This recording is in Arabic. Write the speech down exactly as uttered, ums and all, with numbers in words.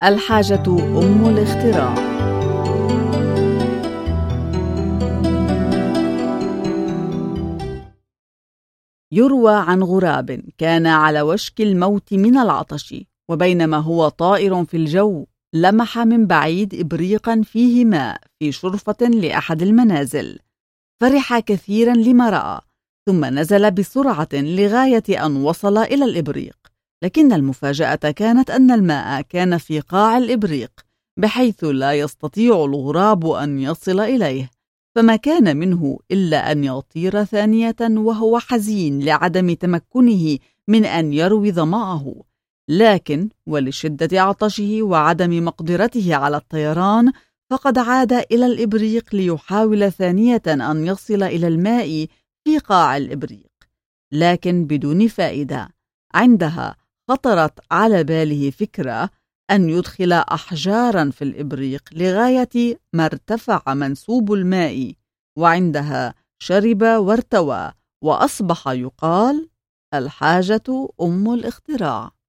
الحاجة أم الاختراع. يروى عن غراب كان على وشك الموت من العطش، وبينما هو طائر في الجو لمح من بعيد إبريقا فيه ماء في شرفة لأحد المنازل، فرح كثيرا لما رأى، ثم نزل بسرعة لغاية أن وصل إلى الإبريق. لكن المفاجأة كانت أن الماء كان في قاع الإبريق، بحيث لا يستطيع الغراب أن يصل إليه، فما كان منه إلا أن يطير ثانية وهو حزين لعدم تمكنه من أن يروي ظمأه. لكن ولشدة عطشه وعدم مقدرته على الطيران، فقد عاد إلى الإبريق ليحاول ثانية أن يصل إلى الماء في قاع الإبريق، لكن بدون فائدة. عندها خطرت على باله فكرة أن يدخل أحجارا في الإبريق لغاية ما ارتفع منسوب الماء، وعندها شرب وارتوى، وأصبح يقال: الحاجة أم الاختراع.